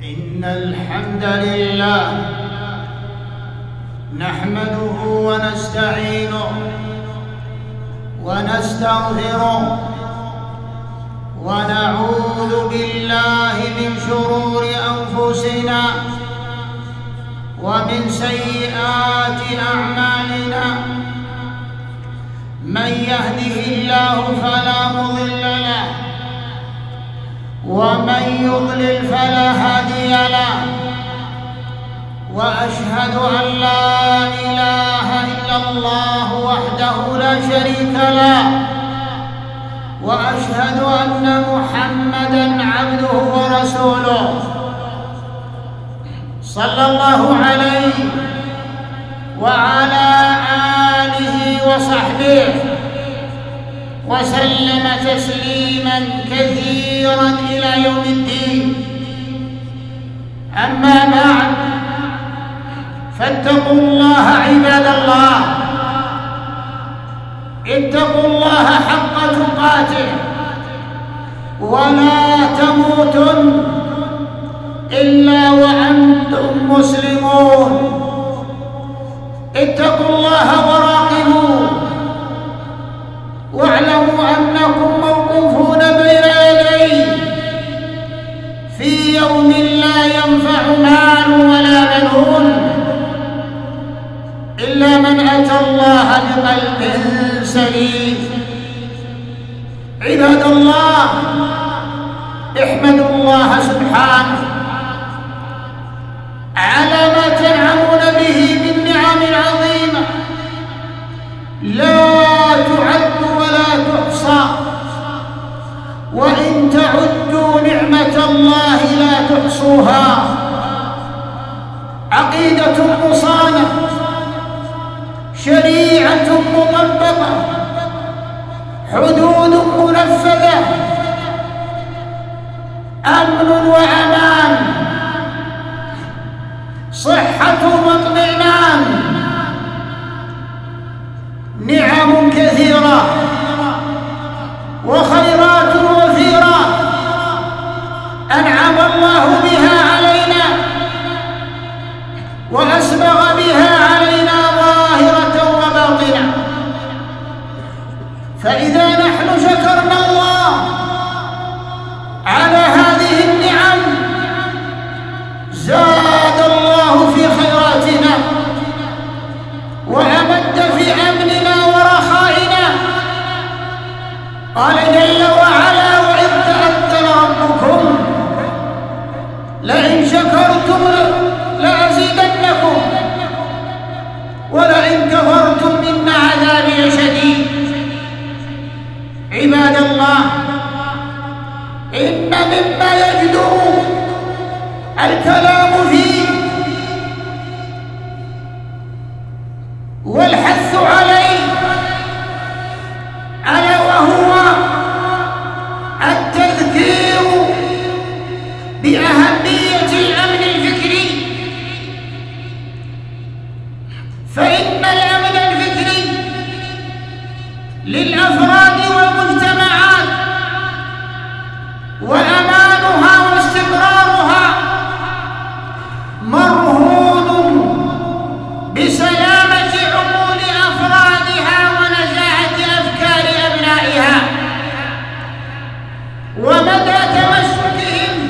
إن الحمد لله نحمده ونستعينه ونستغفره ونعوذ بالله من شرور أنفسنا ومن سيئات أعمالنا. من يهده الله فلا مضل له ومن يضلل فلا هادي له، وأشهد أن لا إله إلا الله وحده لا شريك له، وأشهد أن محمدًا عبده ورسوله صلى الله عليه وعلى آله وصحبه وسلم تسليماً كثيراً إلى يوم الدين. أما بعد، فاتقوا الله عباد الله، اتقوا الله حق تقاته ولا تموتن إلا وأنتم مسلمون. اتقوا الله وراقبوه، واعلموا أنكم موقوفون بين يديه في يوم لا ينفع مال ولا بنون إلا من أتى الله بقلب سليم. عباد الله، احمدوا الله سبحانه على ما تنعمون به من نعم عظيمة لا تعد ولا تحصى، وإن تعدوا نعمة الله لا تحصوها. عقيدة مصانة، شريعة مطبقة، حدود منفذة، أمن وأمان، صحة واطمئنان، نعم كثيرة وخيرات وفيرة أنعم الله بها علينا وأسبغ بها علينا ظاهرة وباطنة. فإذا نحن شكرنا الله على هذه النعم زاد الله في خيراتنا وأمد في أمننا ورخائنا. قال جل وعلا: وإذ تأذن ربكم لئن شكرتم لأزيدنكم ولئن كفرتم إن عذابي شديد. عباد الله، إن مما يجدر الكلام فيه والحث عليه ألا وهو التذكير بأهمية الأمن الفكري. فإن الأمن الفكري للأفراد والمجتمعات وأمانها واستقرارها مرهون بسلامة عقول أفرادها ونزاهة أفكار أبنائها ومدى تمسكهم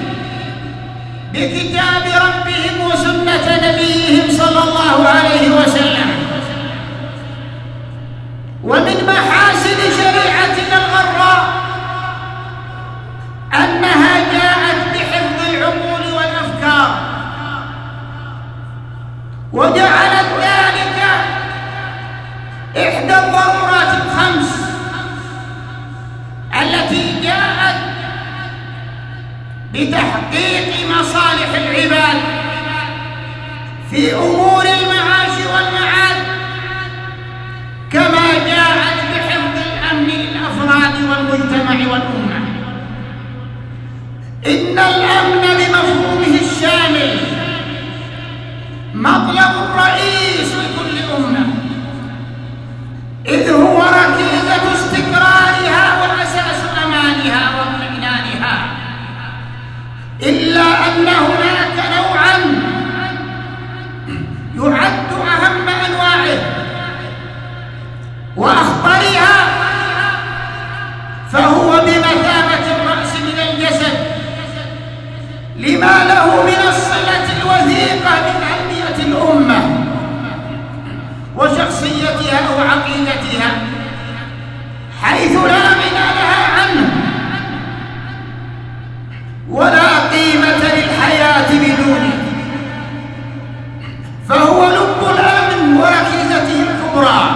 بكتاب ربهم وسنة نبيهم صلى الله عليه وسلم. ومن محاسن شريعتنا الغراء أنها جاءت بحفظ العقول والأفكار، وجعلت ذلك إحدى الضرورات الخمس التي جاءت بتحقيق مصالح العباد في أمور المعاش والمعاد، كما جاءت بحفظ الأمن للأفراد والمجتمع والأمة. إن الأمن بمفهومه الشامل مطلب رئيس لكل أمة، إذ هو ركيزة استقرارها وأساس أمانها واطمئنانها. إلا أن هناك لما له من الصلة الوثيقة بتنمية الأمة وشخصيتها وعقيدتها، حيث لا غنى لها عنه ولا قيمة للحياة بدونه، فهو لب الأمن وركيزته الكبرى،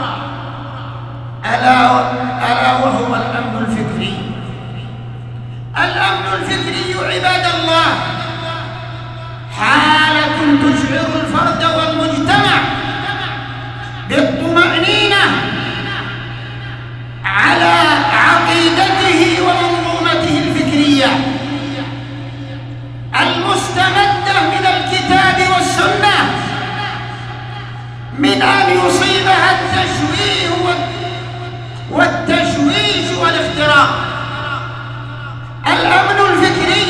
ألا وهو الأمن الفكري. الأمن الفكري عباد الله حالة تشعر الفرد والمجتمع بالطمأنينة على عقيدته ومنظومته الفكرية المستمدة من الكتاب والسنة، من أن يصيبها التشويه والتشويش والافتراق. الأمن الفكري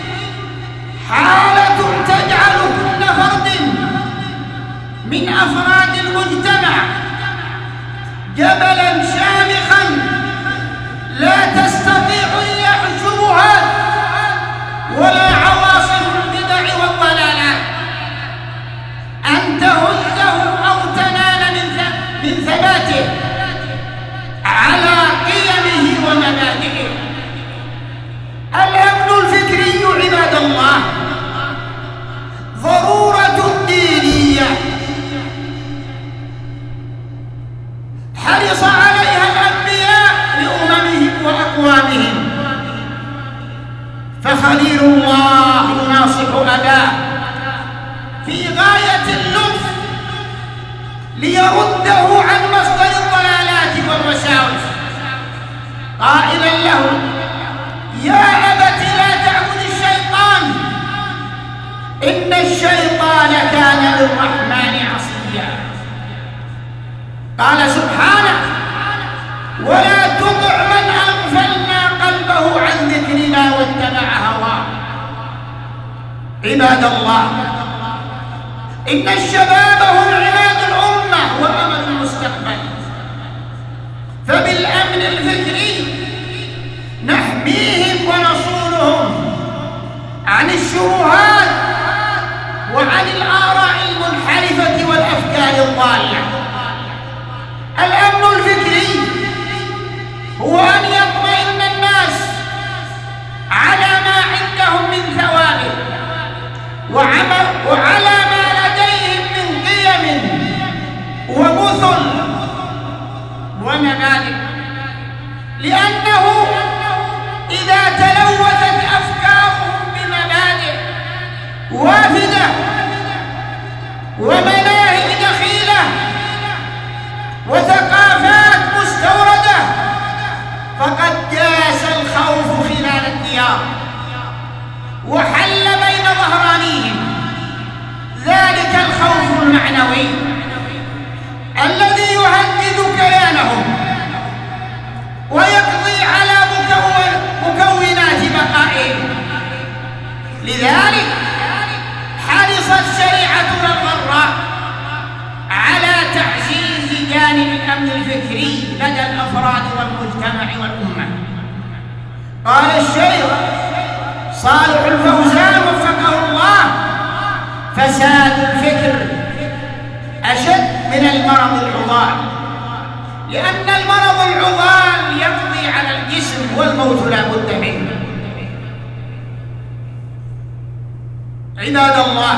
حالة تجعل كل فرد من أفراد المجتمع جبلا شامخا لا تستطيع إياه الشبهات ولا عواصف البدع والضلالات أن تهزه أو تنال من ثباته على قيمه ومبادئه. الأمن الفكري عباد الله ضرورة دينية حرص عليها الأنبياء لأممهم وأقوامهم، فخليل الله يناصح أباه في غاية اللطف ليرده عن مصدر الضلالات والوساوس، قائلا له: يا أبت لا تعبد الشيطان إن الشيطان كان للرحمن عصيا. قال سبحانه: ولا تطع من أغفلنا قلبه عن ذكرنا واتبع هواه. عباد الله، إن الشباب هم عماد الأمة وأمل المستقبل، فبالأمن الفكري نحميهم ونصونهم عن الشبهات وعن الآراء المنحرفة والأفكار الضالة. الأمن الفكري هو أن يطمئن الناس على ما عندهم من ثوابت وعلى ما لديهم من قيم ومثل ومبادئ، لأنه إذا تلوثت أفكارهم بمبادئ وافدة ومناهج دخيلة وثقافات مستوردة فقد جاس الخوف خلال الديار وحل بين ظهرانيهم ذلك الخوف المعنوي الذي يهدد كيانهم ويقضي على مكونات بقائهم. لذلك حرصت شريعتنا الغراء على تعزيز جانب الأمن الفكري لدى الأفراد والمجتمع والأمة. قال الشيخ صالح الفوزان وفقه الله: فساد الفكر أشد من المرض العضال، لأن المرض العضال يقضي على الجسم والموت لا بد منه. عباد الله،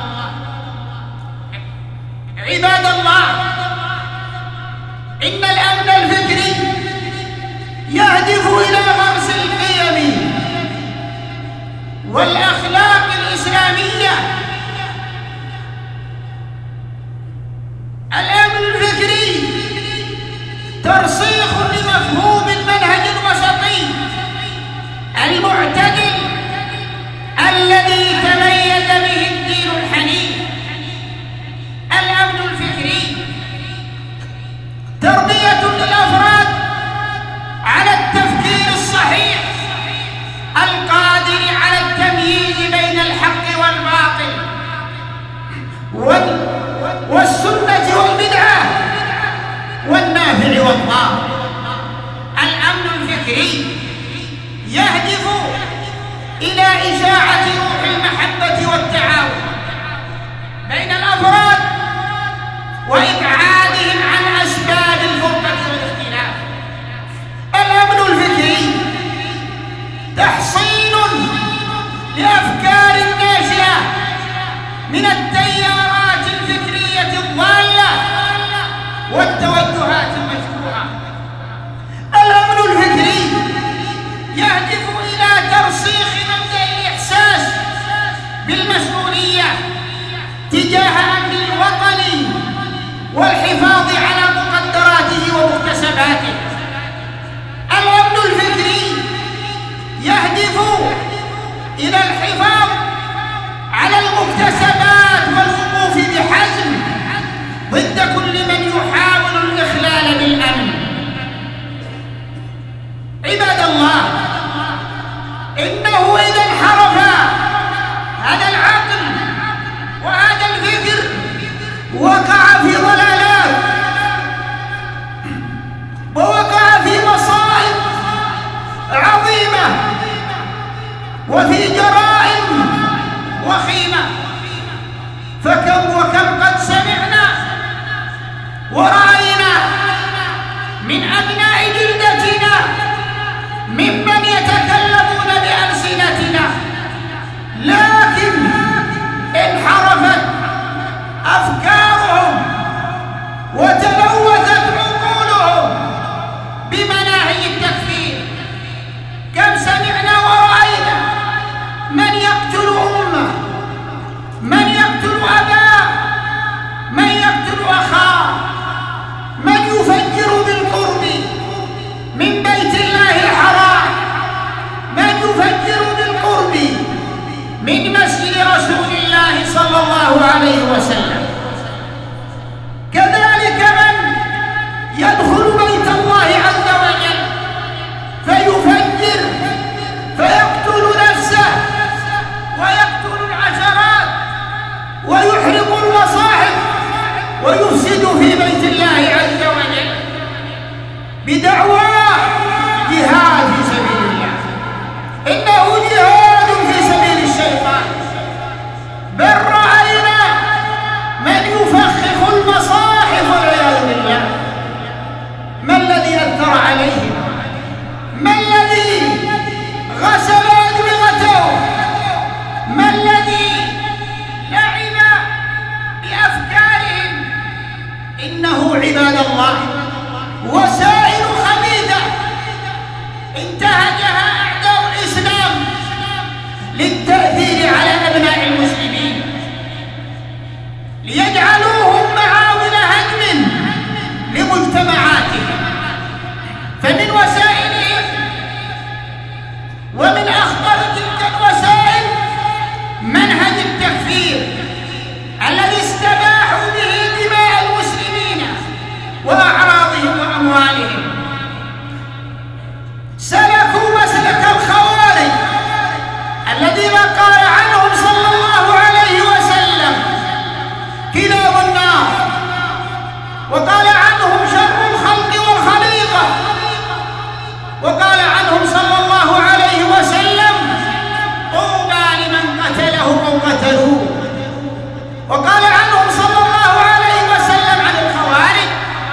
إن الأمن الفكري يهدف إلى غرس القيم والأخلاق الإسلامية. الأمن الفكري ترسيخ لمفهوم المنهج الوسطي المعتدل الذي تميز به الدين الحنيف. الأمن الفكري تربية للأفراد على التفكير الصحيح القادر على التمييز بين الحق والباطل والسنة والبدعة والنافع والضار. الأمن الفكري يهدف من التيارات الفكرية الضالة والتوجهات المشروعة. الأمن الفكري يهدف إلى ترسيخ مبدأ الإحساس بالمسؤولية تجاه أمن الوطن والحفاظ على مقدراته ومكتسباته. الأمن الفكري يهدف إلى الحفاظ على المكتسبات والوقوف بحزم ضد كل من يحاول الإخلال بالأمن. عباد الله، إنه إذا انحرف هذا العقل وهذا الفكر وقع في ضلالات ووقع في مصائب عظيمة وفي جرائم وخيمة. فكم وكم قد سمعنا ورأينا من أبناء جلدتنا ممن يتكلمون بألسنتنا، لكن انحرفت أفكارهم وتلوثت عقولهم بمناهج التكفير. كم سمعنا ورأينا من يقتل أمه، من يقتل أباه، من يقتل أخاه، من يفجر بالقرب من بيت الله الحرام، من يفجر بالقرب من مسجد رسول الله صلى الله عليه وسلم. كذلك من يدخل بيت الله عز وجل فيفجر فيقتل نفسه ويقتل العشرات ويحرق المصاحف ويفسد في بيت الله عز وجل بدعوى جهاد في سبيل الله. إنه جهاد في سبيل الشيطان. بل رأينا من يفخخ المصاحف والعياذ بالله. ما الذي أثر عليهم؟ ما الذي غسل أدمغته؟ ما الذي لعب بأفكارهم؟ إنه عباد الله وسائل خبيثة انتهجها أعداء الإسلام للتأثير على أبناء المسلمين، ليجعلوهم معاول هدم لمجتمعاتهم. فمن وسائلهم ومن أخطر تلك الوسائل منهج التكفير الذي استباحوا به دماء المسلمين وأعراضهم وأموالهم. سلكوا مسلك الخوارج الذين قال عنهم صلى الله عليه وسلم كلاب النار، وقال عنهم شر الخلق والخليقة، وقال عنهم صلى الله عليه وسلم طوبى لمن قتلهم أو قتلوه، وقال عنهم صلى الله عليه وسلم عن الخوارج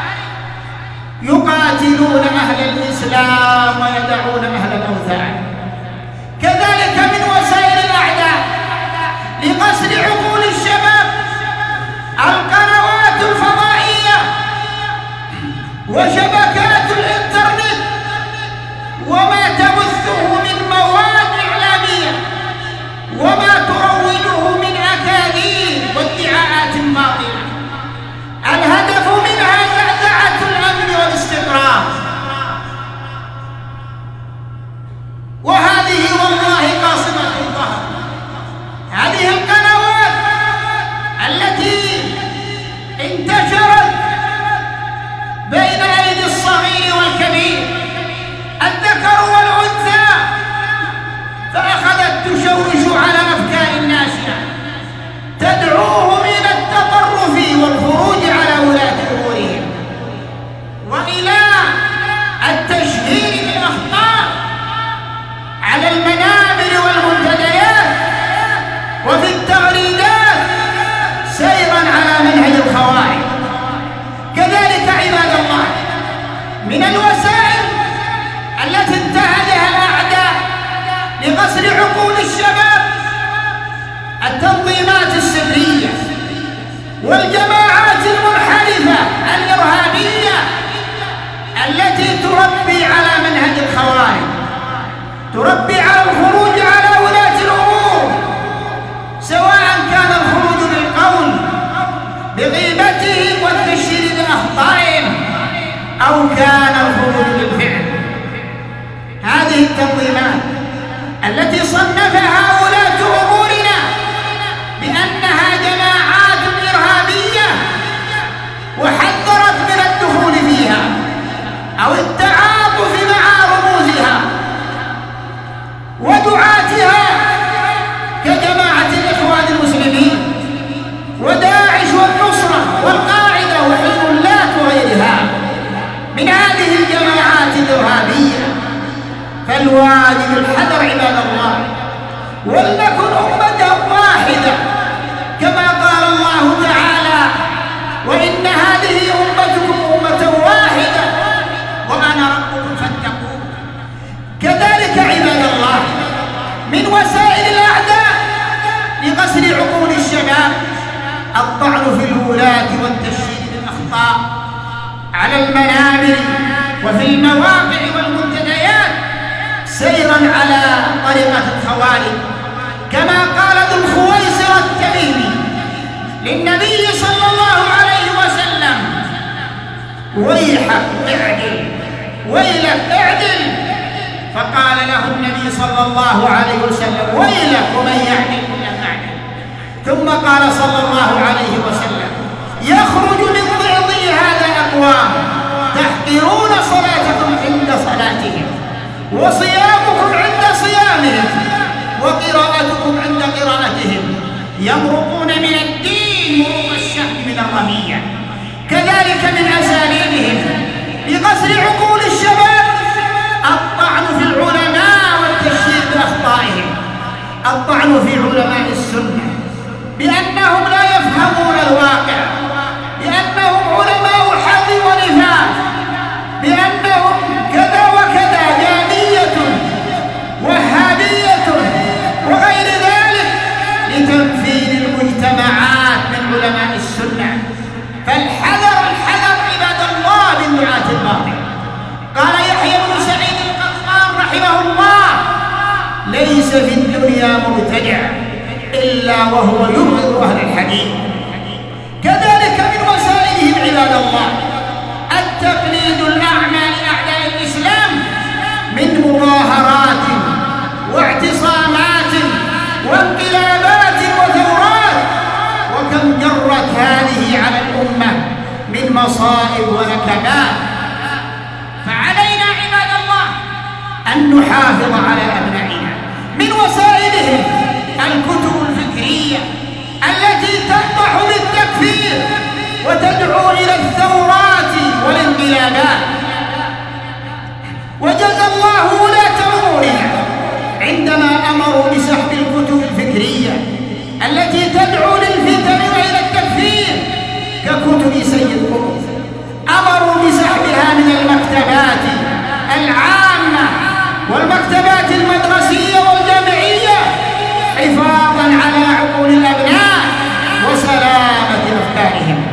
يقاتلون أهل الإسلام ويدعون أهل الأوثان. كذلك من وسائل الأعداء لقصر عقول الشباب القنوات الفضائية وشبكات الإنترنت وما تبثه من مواد إعلامية وما تروجه من أكاذيب وادعاءات باطلة. الهدف منها زعزعة الأمن والاستقرار. وهذه والله قاصمة الظهر. هذه القنوات التي انتشرت بين أيدي الصغير والكبير، الذكر والأنثى، فأخذت تشوش على أفكار الناس، تدعوهم إلى التطرف والخروج على ولاة أمورهم وإلى التشهير بالأخطاء على المنابر والمنتديات وفي التغريدات سيرا على منهج الخوارج. كذلك عباد الله من الوسائل التي انتهجها الأعداء لقصر عقول الشباب التنظيمات السرية والجماعات المنحرفة الإرهابية التي تربي على منهج الخوارج، تربي على الخروج على ولاة الأمور، سواء كان الخروج بالقول بغيبتهم والتشهير بأخطائهم أو كان الخروج بالفعل. هذه التنظيمات التي صنفها ولاة أمورنا بأنها جماعات إرهابية وحذرت من الدخول فيها أو التعاطف مع رموزها ودعاتها كجماعة الإخوان المسلمين وداعش والنصرة والقاعدة وحزب الله وغيرها من هذه الجماعات الإرهابية. فالواجب الحذر عباد الله، ولنكن أمة واحدة كما قال الله تعالى: وإن هذه أمتكم أمة واحدة وأنا ربكم فاتقون. كذلك عباد الله من وسائل الأعداء لقسر عقول الشباب الطعن في الولاة والتشهير بالأخطاء على المنابر وفي المواقع والمنتديات سيرا على طريقة الخوارج، كما قال ذو الخويصرة التميمي للنبي صلى الله عليه وسلم: ويحك اعدل، ويلك اعدل. فقال له النبي صلى الله عليه وسلم: ويلك ومن يعدل لم يعدل. ثم قال صلى الله عليه وسلم: يخرج من ضعضي هذا أقوام تحقرون صلاتكم عند صلاتهم وصيامكم عند صيامهم وقراءتكم عند قراءتهم، يمرقون من الدين مروق الشهد من الرمية. كذلك من أساليبهم لقسر عقول الشباب الطعن في العلماء والتشهير بأخطائهم، الطعن في علماء السنة بأنهم لا يفهمون الواقع، بأنهم علماء حظ ونفاق، بأنهم كذا وكذا، جامية وهابية وغير ذلك، لتنفيذ المجتمعات من علماء السنة. فالحذر الحذر عباد الله من دعاة الباطل. قال يحيى بن سعيد القطان رحمه الله: ليس في الدنيا مبتدع إلا وهو يبغض أهل الحديث. كذلك من وسائلهم عباد الله التقليد الأعمى لأعداء الإسلام من مظاهرات واعتصامات وانقلابات وثورات، وكم جرت هذه على الأمة من مصائب ونكبات. فعلينا عباد الله أن نحافظ على أبنائنا. من وسائلهم الكتب الفكرية التي تنطح بالتكفير وتدعو إلى الثورات والانقلابات. وجزى الله ولاة أمورنا عندما أمروا بسحب الكتب الفكرية التي تدعو للفتن وإلى التكفير ككتب سيد قطب، أمروا بسحبها من المكتبات العامة والمكتبات المدرسية والجامعية حفاظا على عقول الأبناء وسلامة أفكارهم.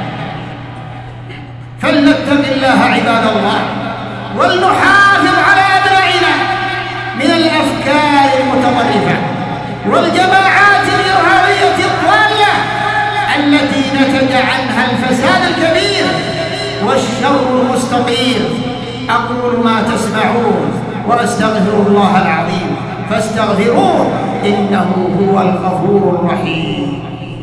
فلنتق الله عباد الله ولنحافظ على أبنائنا من الأفكار المتطرفة والجماعات الإرهابية الضالة التي نتج عنها الفساد الكبير والشر المستطير. أقول ما تسمعون وأستغفر الله العظيم فاستغفروه إنه هو الغفور الرحيم.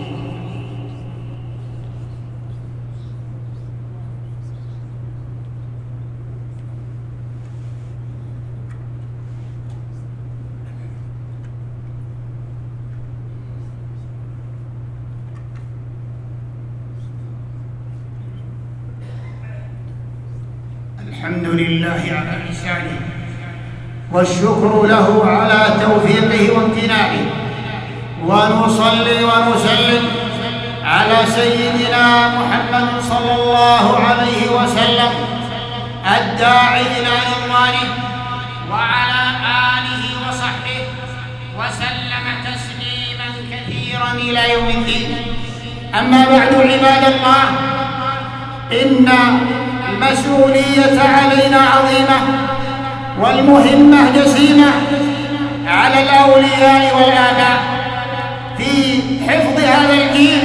الحمد لله على إحسانه والشكر له على توفيقه وامتنانه، ونصلي ونسلم على سيدنا محمد صلى الله عليه وسلم الداعي إلى رضوانه وعلى آله وصحبه وسلم تسليما كثيرا بإحسان إلى يوم الدين. أما بعد عباد الله، إن المسؤولية علينا عظيمة والمهمة جسيمة على الأولياء والآباء في حفظ هذا الدين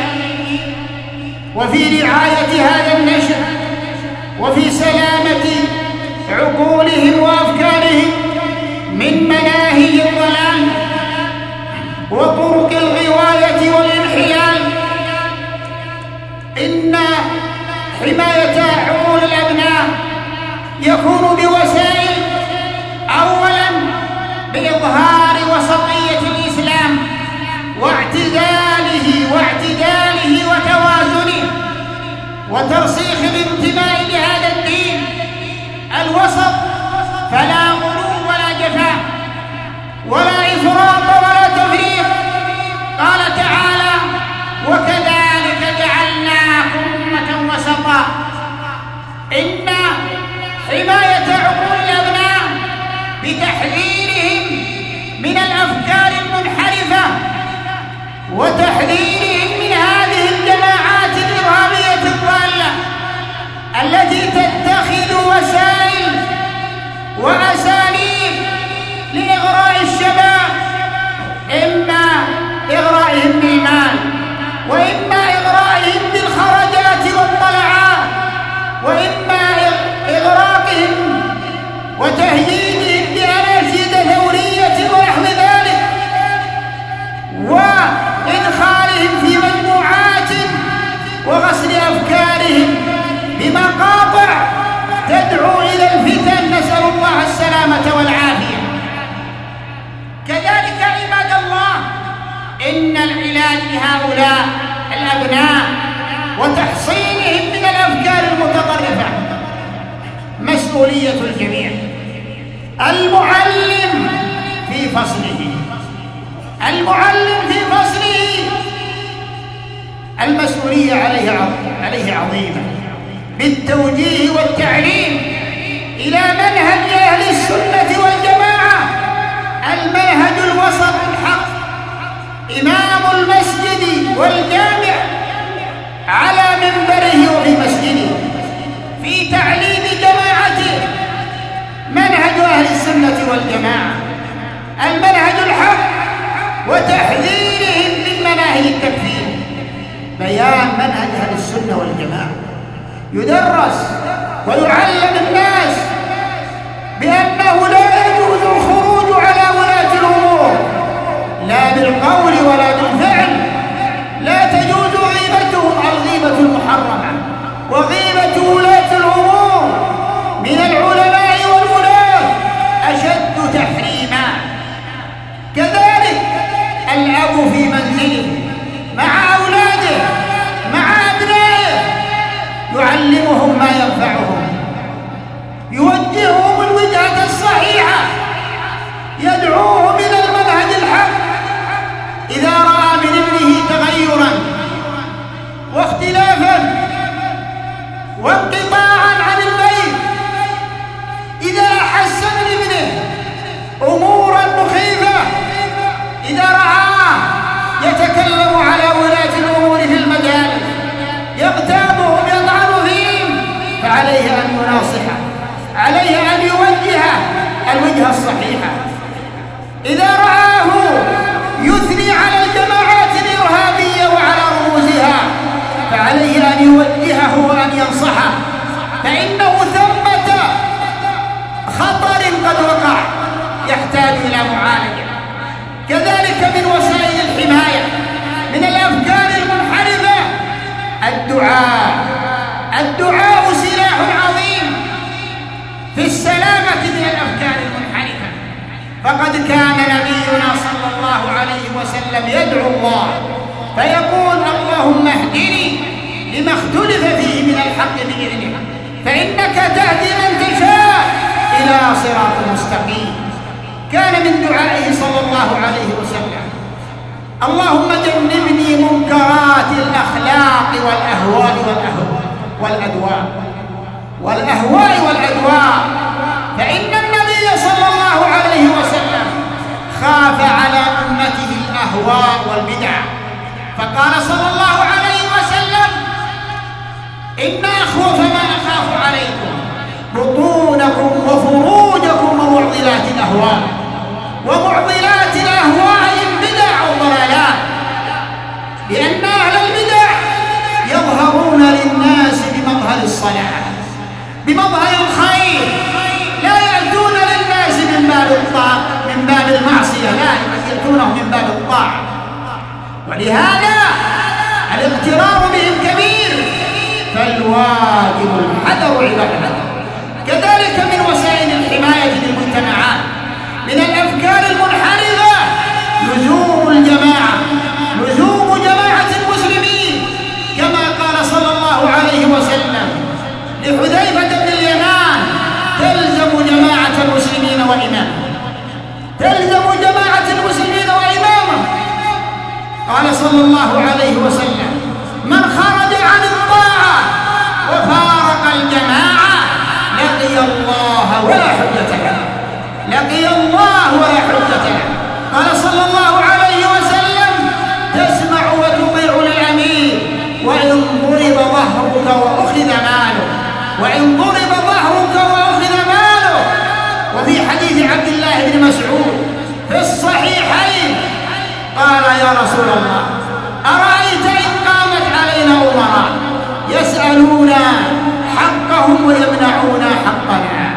وفي رعاية هذا النشء وفي سلامة عقولهم وأفكارهم من مناهج الضلال وطرق الغواية والانحلال. إن حماية عقول الأبناء يكون بوسائل، أولاً بإظهار وسطية الإسلام واعتداله وتوازنه وترسيخ الانتماء لهذا الدين الوسط، فلا غلو ولا جفاء ولا إفراط ولا تفريط. قال تعالى: وكذلك جعلناكم أمة وسطا. إن حماية عقول الأبناء بتحذيرهم من الأفكار المنحرفة وتحذيرهم من هذه الجماعات الإرهابية الضالة التي تتخذ وسائل وأساليب لإغراء الشباب، إما إغرائهم بالمال وإما إغرائهم بالخرجات والطلعات وإما إغراقهم وتهييجهم بأناشيد ثورية ونحو ذلك وإدخالهم في مجموعات وغسل أفكارهم بمقاطع تدعو إلى الفتن، نسأل الله السلامة والعافية. كذلك عباد الله، إن العلاج لهؤلاء الأبناء وتحصينهم من الأفكار المتطرفة مسؤولية الجميع. المعلم في فصله المسؤولية عليه عظيمة بالتوجيه والتعليم إلى منهج أهل السنة والجماعة، المنهج الوسط الحق. إمام المسجد والجامع على منبره وفي مسجده في تعليم جماعته منهج أهل السنة والجماعة، المنهج الحق، وتحذيرهم من مناهج التكفير. بيان منهج أهل السنة والجماعة يدرس ويعلم الناس بأنه لا يجوز الخروج على ولاة الأمور لا بالقول ولا بالفعل، لا تجوز غيبتهم، الغيبة المحرمة، وغيبة ولاة الأمور من العلماء والولاة أشد تحريما. كذلك الأب في منزله مع أولاده مع أبنائه يعلمهم ما ينفعهم، يوجههم الوجهة الصحيحة، يدعوهم إلى المنهج الحق. إذا رأى من ابنه تغيرا واختلافا وانقطاعا عن البيت، إذا أحس من ابنه أمورا مخيفة، إذا رآه يتكلم على ولاة الأمور في المجالس، يغتابهم، يطعن فيهم، فعليه أن يناصحه، عليه أن يوجهه الوجهة الصحيحة. إذا رآه يثني على الجماعات الإرهابية وعلى رموزها، فعليه أن يوجهه وأن ينصحه، فإنه ثمة خطر قد وقع يحتاج إلى معالجة. كذلك من وسائل الحماية من الأفكار المنحرفة الدعاء سلاح عظيم في السلامة من الأفكار المنحرفة. فقد كان نبينا صلى الله عليه وسلم يدعو الله فيقول: اللهم اهدني لما اختلف فيه من الحق بإذنك، فإنك تهدي من تشاء إلى صراط مستقيم. كان من دعائه صلى الله عليه وسلم: اللهم جنبني منكرات الأخلاق والأهواء والأدواء، فإن النبي صلى الله عليه وسلم خاف على أمته الأهواء والبدع، فقال صلى الله عليه وسلم: إن أخوف ما أخاف عليكم بطونكم وفروجكم ومعضلات الأهواء. ومعضلات الأهواء البدع والضلالات، لأن أهل البدع يظهرون للناس بمظهر الصلاح، بمظهر الخير، لا يأتون للناس من باب المعصية، لا يأتونهم من باب الطاعة. ولهذا الاغترار بهم كبير، فالواجب الحذر عباد الله. كذلك من وسائل الحماية للمجتمعات من الأفكار المنحرفة لزوم الجماعة، لزوم جماعة المسلمين، كما قال صلى الله عليه وسلم لحذيفة بن اليمان: تلزم جماعة المسلمين وإمامه، تلزم جماعة المسلمين وإمامه. قال صلى الله عليه وسلم: من خرج عن الطاعة وفارق الجماعة لقي الله ولا حجة له، لقي الله ولا حجة له. قال صلى الله عليه وسلم: تسمع وتطيع للأمير وإن ضرب ظهرك وأخذ ماله، وإن ضرب ظهرك وأخذ ماله. وفي حديث عبد الله بن مسعود في الصحيحين قال: يا رسول الله، أرأيت إن قامت علينا أمراء يسألون حقهم ويمنعون حقنا؟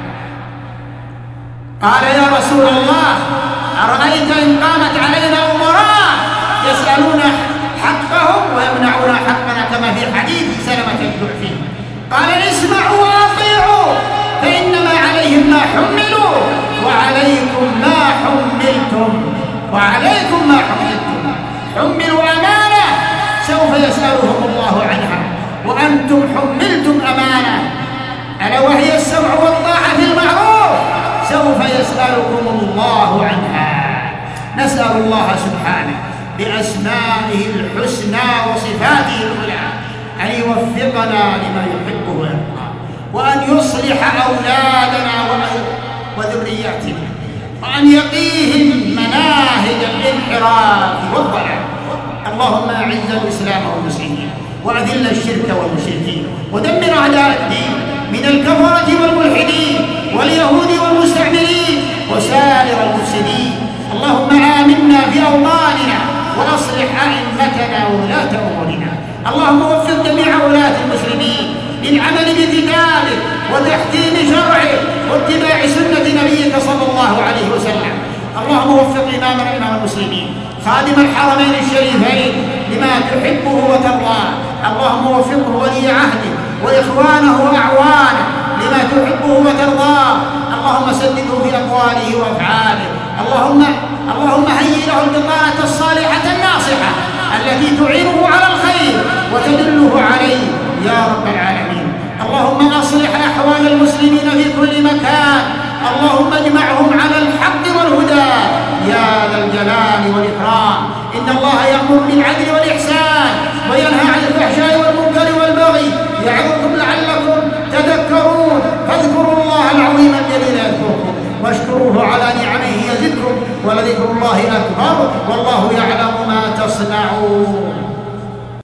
قال: يا رسول الله، أرأيت إن قامت علينا أمراء يسألون حقهم ويمنعون حقنا، كما في حديث سلمة الجعفي. قال: اسمعوا وأطيعوا فإنما عليهم ما حملوا وعليكم ما حملتم، وعليكم ما حملتم. حملوا أمانة سوف يسألهم الله عنها، وأنتم حملتم أمانة ألا وهي السمع والطاعة في المعروف، سوف يسألكم الله عنها. نسأل الله سبحانه بأسمائه الحسنى وصفاته العلى أن يوفقنا لما يحبه ويرضاه، وأن يصلح أولادنا وذرياتنا، وأن يقيهم مناهج الانحراف والضلال. اللهم أعز الإسلام والمسلمين، وأذل الشرك والمشركين، ودمر أعداء الدين من الكفرة والملحدين واليهود والمستعمرين وسائر المفسدين. اللهم آمنا في أوطاننا، وأصلح أئمتنا وولاة أمورنا. اللهم وفق جميع ولاة المسلمين للعمل بكتابك وتحكيم شرعك واتباع سنة نبيك صلى الله عليه وسلم. اللهم وفق إمامنا إمام المسلمين خادم الحرمين الشريفين لما تحبه وترضاه. اللهم وفقه ولي عهده وإخوانه وأعوانه لما تحبه وترضاه. اللهم سدده في أقواله وأفعاله. اللهم هيئ له البطانة الصالحة الناصحة التي تعينه على الخير وتدله عليه يا رب العالمين. اللهم أصلح أحوال المسلمين في كل مكان. اللهم اجمعهم على الحق والهدى يا ذا الجلال والإكرام. إن الله يأمر بالعدل والإحسان وينهى عن الفحشاء والمنكر والبغي، يعظكم لعلكم تذكرون. فاذكروا الله العظيم الجليل يذكركم، واشكروه على نعمه يزدكم، ولذكر الله أكبر، والله يعلم ما تصنعون.